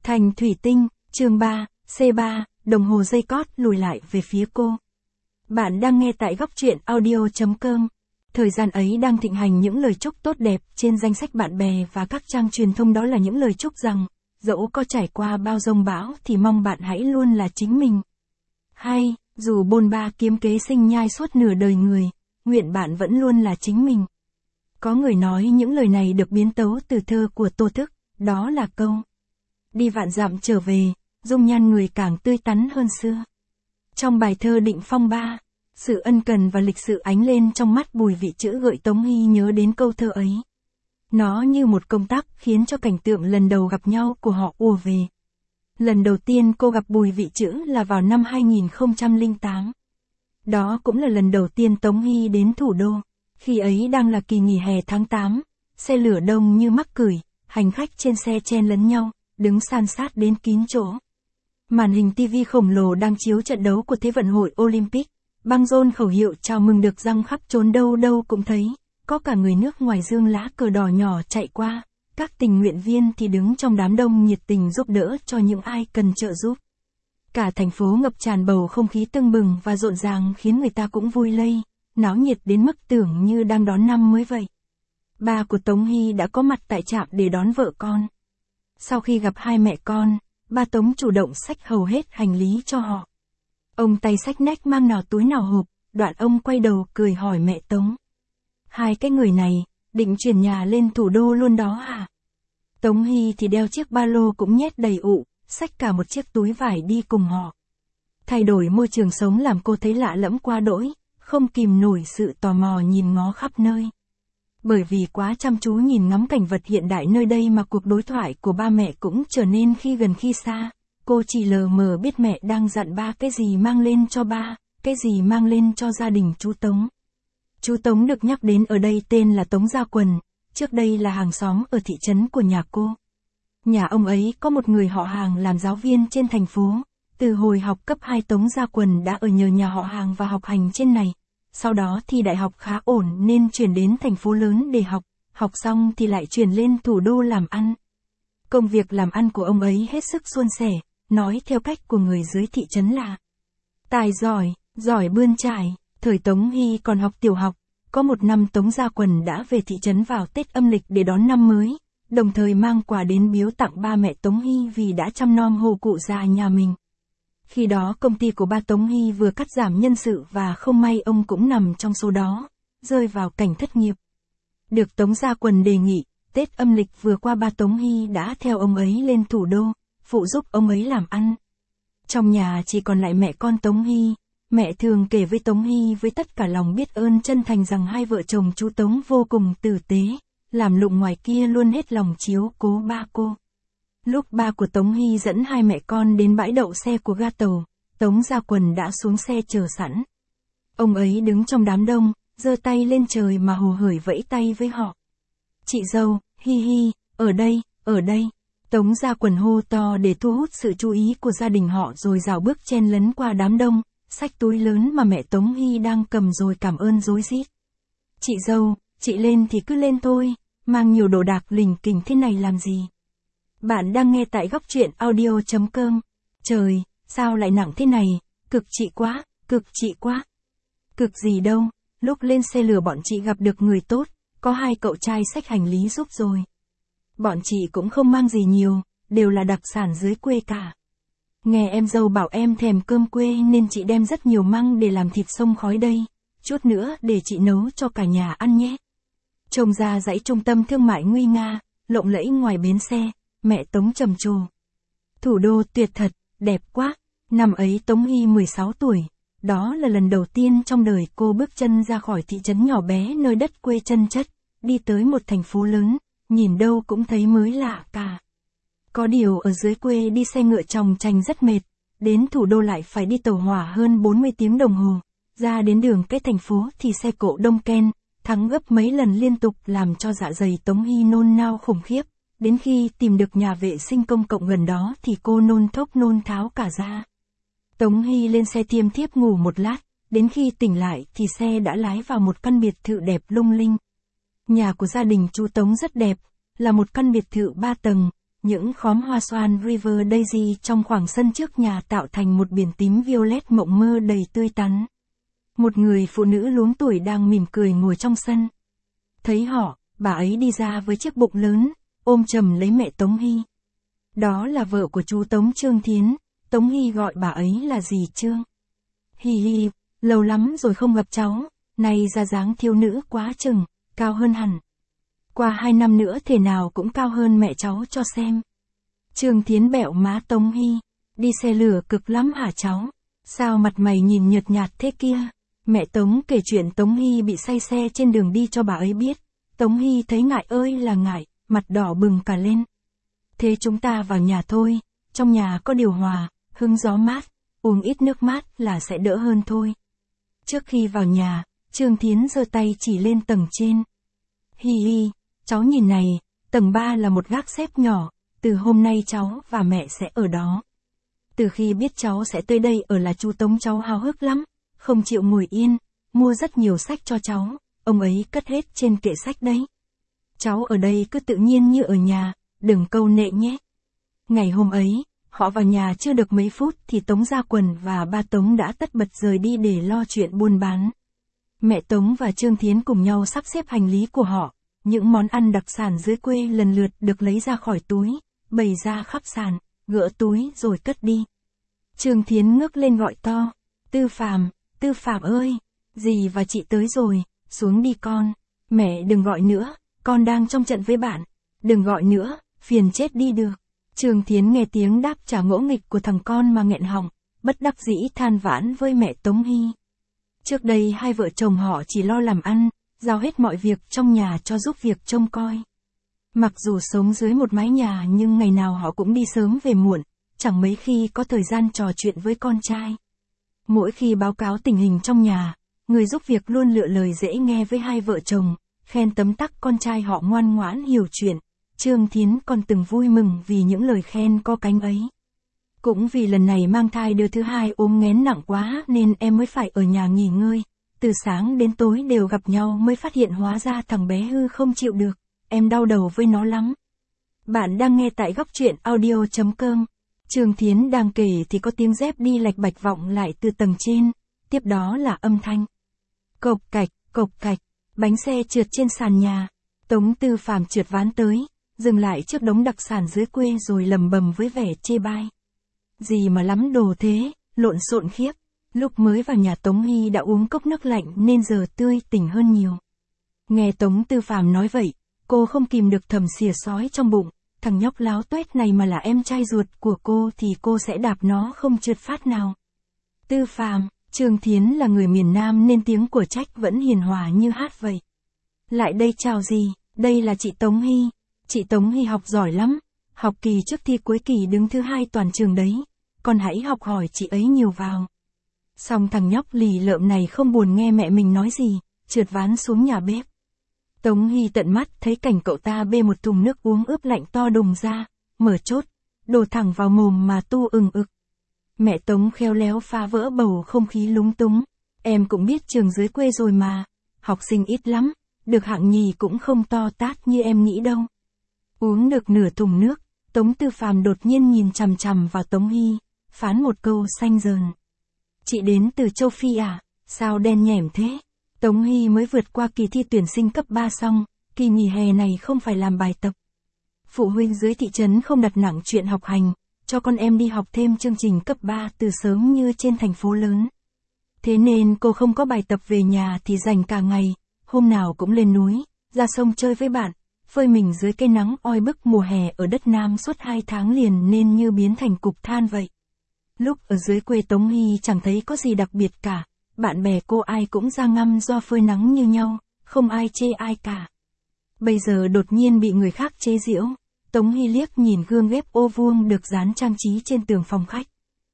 Thành thủy tinh, chương 3, C3, đồng hồ dây cót lùi lại về phía cô. Bạn đang nghe tại góc truyện audio.com. Thời gian ấy đang thịnh hành những lời chúc tốt đẹp trên danh sách bạn bè và các trang truyền thông, đó là những lời chúc rằng, dẫu có trải qua bao giông bão thì mong bạn hãy luôn là chính mình. Hay, dù bôn ba kiếm kế sinh nhai suốt nửa đời người, nguyện bạn vẫn luôn là chính mình. Có người nói những lời này được biến tấu từ thơ của Tô Thức, đó là câu: đi vạn dặm trở về, dung nhan người càng tươi tắn hơn xưa. Trong bài thơ Định Phong 3, sự ân cần và lịch sự ánh lên trong mắt Bùi Vị Chữ gợi Tống Hy nhớ đến câu thơ ấy. Nó như một công tắc khiến cho cảnh tượng lần đầu gặp nhau của họ ùa về. Lần đầu tiên cô gặp Bùi Vị Chữ là vào năm 2008. Đó cũng là lần đầu tiên Tống Hy đến thủ đô. Khi ấy đang là kỳ nghỉ hè tháng 8, xe lửa đông như mắc cửi, hành khách trên xe chen lấn nhau, đứng san sát đến kín chỗ. Màn hình TV khổng lồ đang chiếu trận đấu của Thế vận hội Olympic, băng rôn khẩu hiệu chào mừng được răng khắp trốn, đâu đâu cũng thấy, có cả người nước ngoài dương lá cờ đỏ nhỏ chạy qua, các tình nguyện viên thì đứng trong đám đông nhiệt tình giúp đỡ cho những ai cần trợ giúp. Cả thành phố ngập tràn bầu không khí tưng bừng và rộn ràng khiến người ta cũng vui lây, náo nhiệt đến mức tưởng như đang đón năm mới vậy. Ba của Tống Hy đã có mặt tại trạm để đón vợ con. Sau khi gặp hai mẹ con, ba Tống chủ động xách hầu hết hành lý cho họ. Ông tay xách nách mang nào túi nào hộp, đoạn ông quay đầu cười hỏi mẹ Tống: hai cái người này, định chuyển nhà lên thủ đô luôn đó hả? Tống Hy thì đeo chiếc ba lô cũng nhét đầy ụ, xách cả một chiếc túi vải đi cùng họ. Thay đổi môi trường sống làm cô thấy lạ lẫm quá đỗi, không kìm nổi sự tò mò nhìn ngó khắp nơi. Bởi vì quá chăm chú nhìn ngắm cảnh vật hiện đại nơi đây mà cuộc đối thoại của ba mẹ cũng trở nên khi gần khi xa. Cô chỉ lờ mờ biết mẹ đang dặn ba cái gì mang lên cho ba, cái gì mang lên cho gia đình chú Tống. Chú Tống được nhắc đến ở đây tên là Tống Gia Quần, trước đây là hàng xóm ở thị trấn của nhà cô. Nhà ông ấy có một người họ hàng làm giáo viên trên thành phố. Từ hồi học cấp 2 Tống Gia Quần đã ở nhờ nhà họ hàng và học hành trên này. Sau đó thì đại học khá ổn nên chuyển đến thành phố lớn để học xong thì lại chuyển lên thủ đô làm ăn. Công việc làm ăn của ông ấy hết sức suôn sẻ, nói theo cách của người dưới thị trấn là tài giỏi, giỏi bươn trải. Thời Tống Hy còn học tiểu học, có một năm Tống Gia Quần đã về thị trấn vào Tết âm lịch để đón năm mới, đồng thời mang quà đến biếu tặng ba mẹ Tống Hy vì đã chăm nom hộ cụ già nhà mình. Khi đó công ty của ba Tống Hy vừa cắt giảm nhân sự và không may ông cũng nằm trong số đó, rơi vào cảnh thất nghiệp. Được Tống Gia Quần đề nghị, Tết âm lịch vừa qua ba Tống Hy đã theo ông ấy lên thủ đô, phụ giúp ông ấy làm ăn. Trong nhà chỉ còn lại mẹ con Tống Hy, mẹ thường kể với Tống Hy với tất cả lòng biết ơn chân thành rằng hai vợ chồng chú Tống vô cùng tử tế, làm lụng ngoài kia luôn hết lòng chiếu cố ba cô. Lúc ba của Tống Hy dẫn hai mẹ con đến bãi đậu xe của ga tàu, Tống Gia Quần đã xuống xe chờ sẵn. Ông ấy đứng trong đám đông, giơ tay lên trời mà hồ hởi vẫy tay với họ. Chị dâu, hi hi, ở đây. Tống Gia Quần hô to để thu hút sự chú ý của gia đình họ rồi rảo bước chen lấn qua đám đông, xách túi lớn mà mẹ Tống Hy đang cầm rồi cảm ơn rối rít. Chị dâu, chị lên thì cứ lên thôi, mang nhiều đồ đạc lỉnh kỉnh thế này làm gì? Bạn đang nghe tại góc truyện audio.com. Trời, sao lại nặng thế này, cực chị quá. Cực gì đâu, lúc lên xe lửa bọn chị gặp được người tốt, có hai cậu trai xách hành lý giúp rồi. Bọn chị cũng không mang gì nhiều, đều là đặc sản dưới quê cả. Nghe em dâu bảo em thèm cơm quê nên chị đem rất nhiều măng để làm thịt xông khói đây, chút nữa để chị nấu cho cả nhà ăn nhé. Trông ra dãy trung tâm thương mại nguy nga, lộng lẫy ngoài bến xe, mẹ Tống trầm trồ. Thủ đô tuyệt thật, đẹp quá. Năm ấy Tống Hy 16 tuổi, đó là lần đầu tiên trong đời cô bước chân ra khỏi thị trấn nhỏ bé nơi đất quê chân chất, đi tới một thành phố lớn, nhìn đâu cũng thấy mới lạ cả. Có điều ở dưới quê đi xe ngựa chòng chành rất mệt, đến thủ đô lại phải đi tàu hỏa hơn 40 tiếng đồng hồ, ra đến đường cái thành phố thì xe cộ đông ken, thắng gấp mấy lần liên tục làm cho dạ dày Tống Hy nôn nao khủng khiếp. Đến khi tìm được nhà vệ sinh công cộng gần đó thì cô nôn thốc nôn tháo cả ra. Tống Hy lên xe thiêm thiếp ngủ một lát, đến khi tỉnh lại thì xe đã lái vào một căn biệt thự đẹp lung linh. Nhà của gia đình chú Tống rất đẹp, là một căn biệt thự 3 tầng, Những khóm hoa xoan River Daisy trong khoảng sân trước nhà tạo thành một biển tím violet mộng mơ đầy tươi tắn. Một người phụ nữ luống tuổi đang mỉm cười ngồi trong sân. Thấy họ, bà ấy đi ra với chiếc bụng lớn, ôm chầm lấy mẹ Tống Hy. Đó là vợ của chú Tống Trương Thiến, Tống Hy gọi bà ấy là dì Trương. Hi hi, lâu lắm rồi không gặp cháu, nay ra dáng thiếu nữ quá chừng, cao hơn hẳn. Qua 2 năm nữa thể nào cũng cao hơn mẹ cháu cho xem. Trương Thiến bẹo má Tống Hy, đi xe lửa cực lắm hả cháu? Sao mặt mày nhìn nhợt nhạt thế kia? Mẹ Tống kể chuyện Tống Hy bị say xe trên đường đi cho bà ấy biết. Tống Hy thấy ngại ơi là ngại, mặt đỏ bừng cả lên. Thế chúng ta vào nhà thôi, trong nhà có điều hòa, hứng gió mát, uống ít nước mát là sẽ đỡ hơn thôi. Trước khi vào nhà, Trương Thiến giơ tay chỉ lên tầng trên. Hi hi, cháu nhìn này, tầng 3 là một gác xếp nhỏ, từ hôm nay cháu và mẹ sẽ ở đó. Từ khi biết cháu sẽ tới đây ở là chú Tống cháu háo hức lắm, không chịu ngồi yên, mua rất nhiều sách cho cháu, ông ấy cất hết trên kệ sách đấy. Cháu ở đây cứ tự nhiên như ở nhà, đừng câu nệ nhé. Ngày hôm ấy, họ vào nhà chưa được mấy phút thì Tống Gia Quần và ba Tống đã tất bật rời đi để lo chuyện buôn bán. Mẹ Tống và Trương Thiến cùng nhau sắp xếp hành lý của họ, những món ăn đặc sản dưới quê lần lượt được lấy ra khỏi túi, bày ra khắp sàn, gỡ túi rồi cất đi. Trương Thiến ngước lên gọi to, Tư Phạm ơi, dì và chị tới rồi, xuống đi con, mẹ đừng gọi nữa, con đang trong trận với bạn, đừng gọi nữa, phiền chết đi được. Trương Thiến nghe tiếng đáp trả ngỗ nghịch của thằng con mà nghẹn họng, bất đắc dĩ than vãn với mẹ Tống Hy. Trước đây hai vợ chồng họ chỉ lo làm ăn, giao hết mọi việc trong nhà cho giúp việc trông coi. Mặc dù sống dưới một mái nhà nhưng ngày nào họ cũng đi sớm về muộn, chẳng mấy khi có thời gian trò chuyện với con trai. Mỗi khi báo cáo tình hình trong nhà, người giúp việc luôn lựa lời dễ nghe với hai vợ chồng, khen tấm tắc con trai họ ngoan ngoãn hiểu chuyện. Trương Thiến còn từng vui mừng vì những lời khen có cánh ấy. Cũng vì lần này mang thai đứa thứ hai ốm nghén nặng quá nên em mới phải ở nhà nghỉ ngơi. Từ sáng đến tối đều gặp nhau mới phát hiện hóa ra thằng bé hư không chịu được. Em đau đầu với nó lắm. Bạn đang nghe tại góc truyện audio.com. Trương Thiến đang kể thì có tiếng dép đi lạch bạch vọng lại từ tầng trên. Tiếp đó là âm thanh cộc cạch, bánh xe trượt trên sàn nhà. Tống Tư Phạm trượt ván tới, dừng lại trước đống đặc sản dưới quê rồi lầm bầm với vẻ chê bai. Gì mà lắm đồ thế, lộn xộn khiếp. Lúc mới vào nhà Tống Hy đã uống cốc nước lạnh nên giờ tươi tỉnh hơn nhiều. Nghe Tống Tư Phạm nói vậy, cô không kìm được thầm xỉa xói trong bụng, thằng nhóc láo tuét này mà là em trai ruột của cô thì cô sẽ đạp nó không trượt phát nào. Tư Phạm, Trương Thiến là người miền Nam nên tiếng của trách vẫn hiền hòa như hát vậy. Lại đây chào gì, đây là chị Tống Hy. Chị Tống Hy học giỏi lắm, học kỳ trước thi cuối kỳ đứng thứ 2 toàn trường đấy, con hãy học hỏi chị ấy nhiều vào. Xong thằng nhóc lì lợm này không buồn nghe mẹ mình nói gì, trượt ván xuống nhà bếp. Tống Hy tận mắt thấy cảnh cậu ta bê một thùng nước uống ướp lạnh to đùng ra, mở chốt, đổ thẳng vào mồm mà tu ừng ực. Mẹ Tống khéo léo phá vỡ bầu không khí lúng túng. Em cũng biết trường dưới quê rồi mà, học sinh ít lắm, được hạng nhì cũng không to tát như em nghĩ đâu. Uống được nửa thùng nước, Tống Tư Phạm đột nhiên nhìn chằm chằm vào Tống Hy, phán một câu xanh dờn. Chị đến từ châu Phi à, sao đen nhẻm thế? Tống Hy mới vượt qua kỳ thi tuyển sinh cấp 3 xong, kỳ nghỉ hè này không phải làm bài tập. Phụ huynh dưới thị trấn không đặt nặng chuyện học hành, cho con em đi học thêm chương trình cấp 3 từ sớm như trên thành phố lớn. Thế nên cô không có bài tập về nhà thì dành cả ngày, hôm nào cũng lên núi, ra sông chơi với bạn, phơi mình dưới cây nắng oi bức mùa hè ở đất Nam suốt 2 tháng liền nên như biến thành cục than vậy. Lúc ở dưới quê Tống Hy chẳng thấy có gì đặc biệt cả, bạn bè cô ai cũng ra ngâm do phơi nắng như nhau, không ai chê ai cả. Bây giờ đột nhiên bị người khác chế giễu, Tống Hy liếc nhìn gương ghép ô vuông được dán trang trí trên tường phòng khách.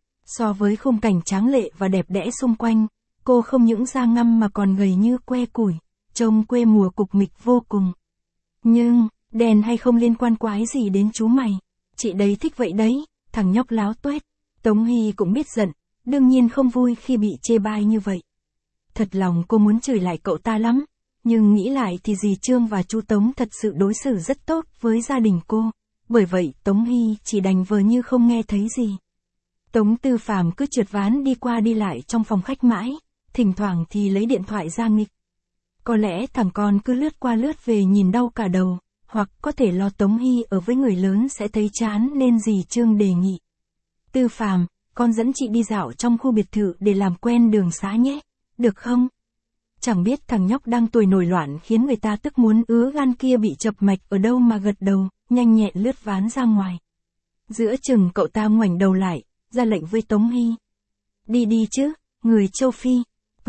So với khung cảnh tráng lệ và đẹp đẽ xung quanh, cô không những da ngăm mà còn gầy như que củi, trông quê mùa cục mịch vô cùng. Nhưng, đèn hay không liên quan quái gì đến chú mày. Chị đấy thích vậy đấy, thằng nhóc láo tuét. Tống Hy cũng biết giận, đương nhiên không vui khi bị chê bai như vậy. Thật lòng cô muốn chửi lại cậu ta lắm, nhưng nghĩ lại thì dì Trương và chú Tống thật sự đối xử rất tốt với gia đình cô. bởi vậy Tống Hy chỉ đành vờ như không nghe thấy gì. Tống Tư Phàm cứ trượt ván đi qua đi lại trong phòng khách mãi, thỉnh thoảng thì lấy điện thoại ra nghịch. Có lẽ thằng con cứ lướt qua lướt về nhìn đau cả đầu, hoặc có thể lo Tống Hy ở với người lớn sẽ thấy chán nên dì Trương đề nghị. Tư Phàm, con dẫn chị đi dạo trong khu biệt thự để làm quen đường xá nhé, được không? Chẳng biết thằng nhóc đang tuổi nổi loạn khiến người ta tức muốn ứa gan kia bị chập mạch ở đâu mà gật đầu, nhanh nhẹn lướt ván ra ngoài. Giữa chừng cậu ta ngoảnh đầu lại, ra lệnh với Tống Hy. Đi đi chứ, người châu Phi.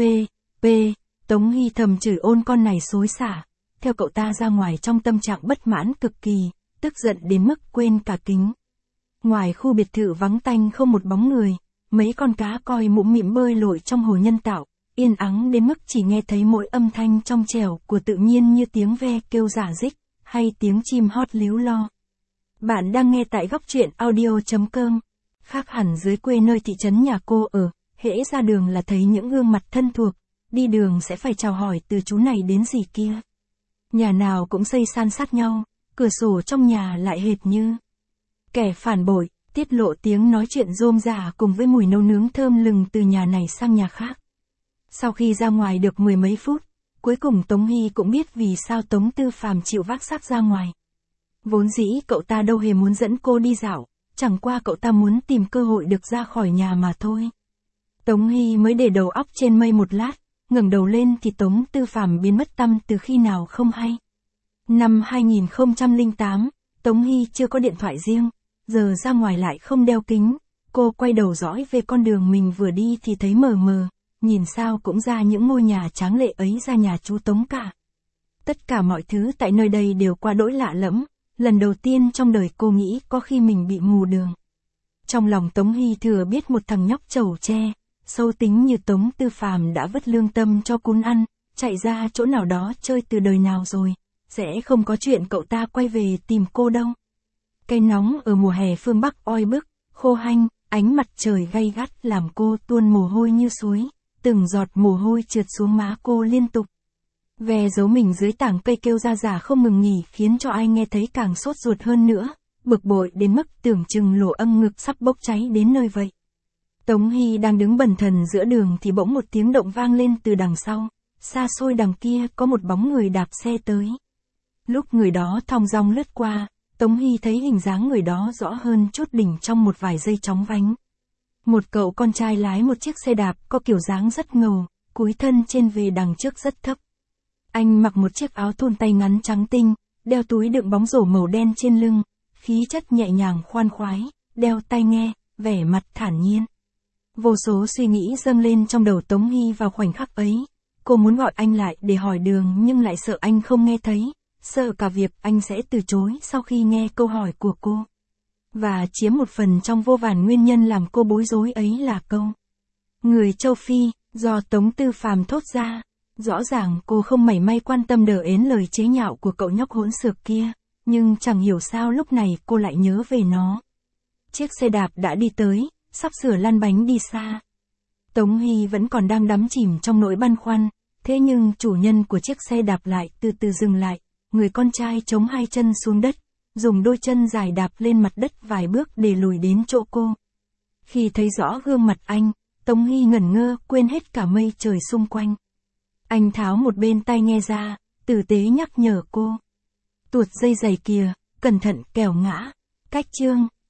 Tống Hy thầm chửi ôn con này xối xả, theo cậu ta ra ngoài trong tâm trạng bất mãn cực kỳ, tức giận đến mức quên cả kính. Ngoài khu biệt thự vắng tanh không một bóng người, mấy con cá coi mũm mĩm bơi lội trong hồ nhân tạo, yên ắng đến mức chỉ nghe thấy mỗi âm thanh trong trẻo của tự nhiên như tiếng ve kêu rả rích, hay tiếng chim hót líu lo. Bạn đang nghe tại góc truyện audio.com. Khác hẳn dưới quê nơi thị trấn nhà cô ở, hễ ra đường là thấy những gương mặt thân thuộc, đi đường sẽ phải chào hỏi từ chú này đến dì kia. Nhà nào cũng xây san sát nhau, cửa sổ trong nhà lại hệt như kẻ phản bội, tiết lộ tiếng nói chuyện rôm rả cùng với mùi nấu nướng thơm lừng từ nhà này sang nhà khác. Sau khi ra ngoài được mười mấy phút, cuối cùng Tống Hy cũng biết vì sao Tống Tư Phàm chịu vác xác ra ngoài. Vốn dĩ cậu ta đâu hề muốn dẫn cô đi dạo, chẳng qua cậu ta muốn tìm cơ hội được ra khỏi nhà mà thôi. Tống Hy mới để đầu óc trên mây một lát, ngẩng đầu lên thì Tống Tư Phàm biến mất tăm từ khi nào không hay. Năm 2008, Tống Hy chưa có điện thoại riêng, giờ ra ngoài lại không đeo kính, cô quay đầu dõi về con đường mình vừa đi thì thấy mờ mờ, nhìn sao cũng ra những ngôi nhà tráng lệ ấy ra nhà chú Tống cả. Tất cả mọi thứ tại nơi đây đều quá đỗi lạ lẫm, lần đầu tiên trong đời cô nghĩ có khi mình bị mù đường. Trong lòng Tống Hy thừa biết một thằng nhóc trầu tre, sâu tính như Tống Tư Phàm đã vứt lương tâm cho cún ăn, chạy ra chỗ nào đó chơi từ đời nào rồi, sẽ không có chuyện cậu ta quay về tìm cô đâu. Cây nóng ở mùa hè phương Bắc oi bức, khô hanh, ánh mặt trời gay gắt làm cô tuôn mồ hôi như suối, từng giọt mồ hôi trượt xuống má cô liên tục. Ve giấu mình dưới tảng cây kêu ra rả không ngừng nghỉ khiến cho ai nghe thấy càng sốt ruột hơn nữa, bực bội đến mức tưởng chừng lỗ âm ngực sắp bốc cháy đến nơi vậy. Tống Hy đang đứng bần thần giữa đường thì bỗng một tiếng động vang lên từ đằng sau, xa xôi đằng kia có một bóng người đạp xe tới. Lúc người đó thong dong lướt qua, Tống Hy thấy hình dáng người đó rõ hơn chút đỉnh trong một vài giây chóng vánh. Một cậu con trai lái một chiếc xe đạp có kiểu dáng rất ngầu, cúi thân trên về đằng trước rất thấp. Anh mặc một chiếc áo thun tay ngắn trắng tinh, đeo túi đựng bóng rổ màu đen trên lưng, khí chất nhẹ nhàng khoan khoái, đeo tai nghe, vẻ mặt thản nhiên. Vô số suy nghĩ dâng lên trong đầu Tống Hy vào khoảnh khắc ấy. Cô muốn gọi anh lại để hỏi đường nhưng lại sợ anh không nghe thấy, sợ cả việc anh sẽ từ chối sau khi nghe câu hỏi của cô. Và chiếm một phần trong vô vàn nguyên nhân làm cô bối rối ấy là câu người châu Phi, do Tống Tư Phàm thốt ra. Rõ ràng cô không mảy may quan tâm đờ ến lời chế nhạo của cậu nhóc hỗn xược kia, nhưng chẳng hiểu sao lúc này cô lại nhớ về nó. Chiếc xe đạp đã đi tới, sắp sửa lăn bánh đi xa. Tống Hy vẫn còn đang đắm chìm trong nỗi băn khoăn, thế nhưng chủ nhân của chiếc xe đạp lại từ từ dừng lại, người con trai chống hai chân xuống đất, dùng đôi chân dài đạp lên mặt đất vài bước để lùi đến chỗ cô. Khi thấy rõ gương mặt anh, Tống Hy ngẩn ngơ, quên hết cả mây trời xung quanh. Anh tháo một bên tai nghe ra, tử tế nhắc nhở cô. Tuột dây giày kìa, cẩn thận kẻo ngã. Cách chương